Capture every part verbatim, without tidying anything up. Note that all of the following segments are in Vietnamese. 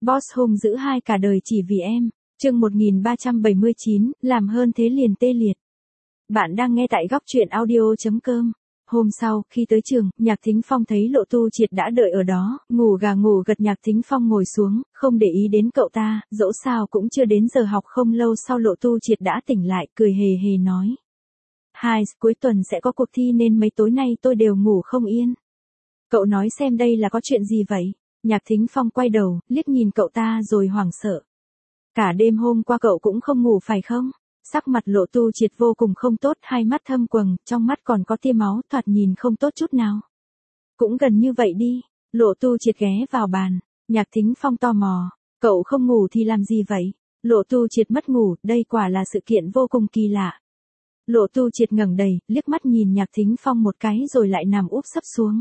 Boss hung dữ hai cả đời chỉ vì em. Chương một nghìn ba trăm bảy mươi chín, làm hơn thế liền tê liệt. Bạn đang nghe tại góc truyện audio chấm com. Hôm sau, khi tới trường, Nhạc Thính Phong thấy Lộ Tu Triệt đã đợi ở đó, ngủ gà ngủ gật. Nhạc Thính Phong ngồi xuống, không để ý đến cậu ta, dẫu sao cũng chưa đến giờ học. Không lâu sau Lộ Tu Triệt đã tỉnh lại, cười hề hề nói. Hai, cuối tuần sẽ có cuộc thi nên mấy tối nay tôi đều ngủ không yên. Cậu nói xem đây là có chuyện gì vậy? Nhạc Thính Phong quay đầu, liếc nhìn cậu ta rồi hoảng sợ. Cả đêm hôm qua cậu cũng không ngủ phải không? Sắc mặt Lộ Tu Triệt vô cùng không tốt, hai mắt thâm quầng, trong mắt còn có tia máu, thoạt nhìn không tốt chút nào. Cũng gần như vậy đi. Lộ Tu Triệt ghé vào bàn. Nhạc Thính Phong tò mò. Cậu không ngủ thì làm gì vậy? Lộ Tu Triệt mất ngủ, đây quả là sự kiện vô cùng kỳ lạ. Lộ Tu Triệt ngẩng đầy, liếc mắt nhìn Nhạc Thính Phong một cái rồi lại nằm úp sấp xuống.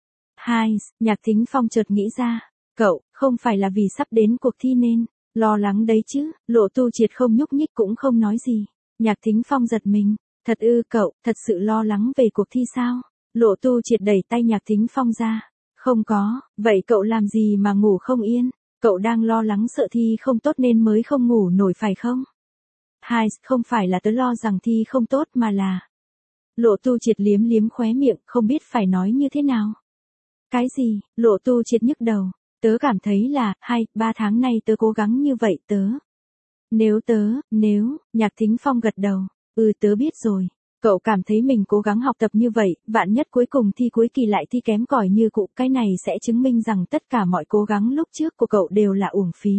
Hai, Nhạc Thính Phong chợt nghĩ ra. Cậu, không phải là vì sắp đến cuộc thi nên lo lắng đấy chứ? Lộ Tu Triệt không nhúc nhích cũng không nói gì. Nhạc Thính Phong giật mình. Thật ư? Cậu, thật sự lo lắng về cuộc thi sao? Lộ Tu Triệt đẩy tay Nhạc Thính Phong ra. Không có, vậy cậu làm gì mà ngủ không yên? Cậu đang lo lắng sợ thi không tốt nên mới không ngủ nổi phải không? Hai, không phải là tớ lo rằng thi không tốt mà là... Lộ Tu Triệt liếm liếm khóe miệng, không biết phải nói như thế nào. Cái gì? Lộ Tu Triệt nhức đầu. Tớ cảm thấy là, hai, ba tháng nay tớ cố gắng như vậy tớ. Nếu tớ, nếu, Nhạc Thính Phong gật đầu. Ừ tớ biết rồi. Cậu cảm thấy mình cố gắng học tập như vậy, vạn nhất cuối cùng thi cuối kỳ lại thi kém cỏi như cũ, cái này sẽ chứng minh rằng tất cả mọi cố gắng lúc trước của cậu đều là uổng phí.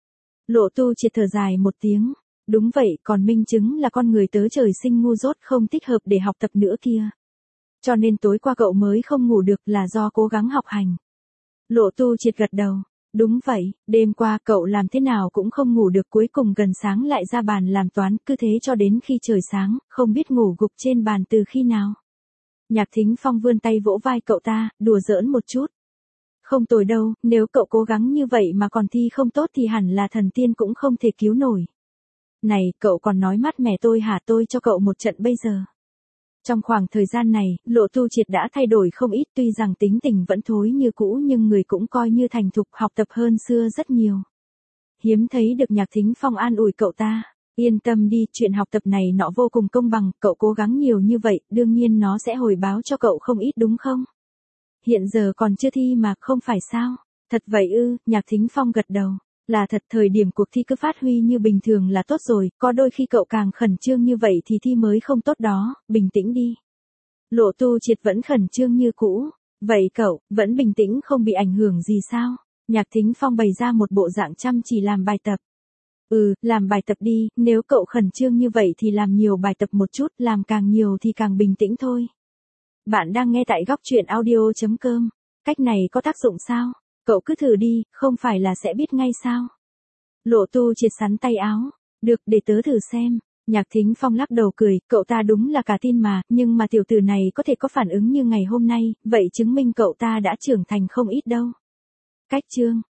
Lộ Tu Triệt thở dài một tiếng. Đúng vậy, còn minh chứng là con người tớ trời sinh ngu dốt không thích hợp để học tập nữa kia. Cho nên tối qua cậu mới không ngủ được là do cố gắng học hành. Lộ Tu Triệt gật đầu. Đúng vậy, đêm qua cậu làm thế nào cũng không ngủ được, cuối cùng gần sáng lại ra bàn làm toán, cứ thế cho đến khi trời sáng, không biết ngủ gục trên bàn từ khi nào. Nhạc Thính Phong vươn tay vỗ vai cậu ta, đùa giỡn một chút. Không tồi đâu, nếu cậu cố gắng như vậy mà còn thi không tốt thì hẳn là thần tiên cũng không thể cứu nổi. Này, cậu còn nói mát mẻ tôi hả? Tôi cho cậu một trận bây giờ. Trong khoảng thời gian này, Lộ Tu Triệt đã thay đổi không ít, tuy rằng tính tình vẫn thối như cũ nhưng người cũng coi như thành thục, học tập hơn xưa rất nhiều. Hiếm thấy được Nhạc Thính Phong an ủi cậu ta. Yên tâm đi, chuyện học tập này nọ vô cùng công bằng, cậu cố gắng nhiều như vậy, đương nhiên nó sẽ hồi báo cho cậu không ít đúng không? Hiện giờ còn chưa thi mà, không phải sao? Thật vậy ư? Nhạc Thính Phong gật đầu. Là thật, thời điểm cuộc thi cứ phát huy như bình thường là tốt rồi, có đôi khi cậu càng khẩn trương như vậy thì thi mới không tốt đó, bình tĩnh đi. Lộ Tu Triệt vẫn khẩn trương như cũ. Vậy cậu, vẫn bình tĩnh không bị ảnh hưởng gì sao? Nhạc Thính Phong bày ra một bộ dạng chăm chỉ làm bài tập. Ừ, làm bài tập đi, nếu cậu khẩn trương như vậy thì làm nhiều bài tập một chút, làm càng nhiều thì càng bình tĩnh thôi. Bạn đang nghe tại góc truyện audio chấm com. Cách này có tác dụng sao? Cậu cứ thử đi, không phải là sẽ biết ngay sao? Lộ Tu Triệt sắn tay áo. Được, để tớ thử xem. Nhạc Thính Phong lắc đầu cười, cậu ta đúng là cả tin mà, nhưng mà tiểu tử này có thể có phản ứng như ngày hôm nay, vậy chứng minh cậu ta đã trưởng thành không ít đâu. Cách chương.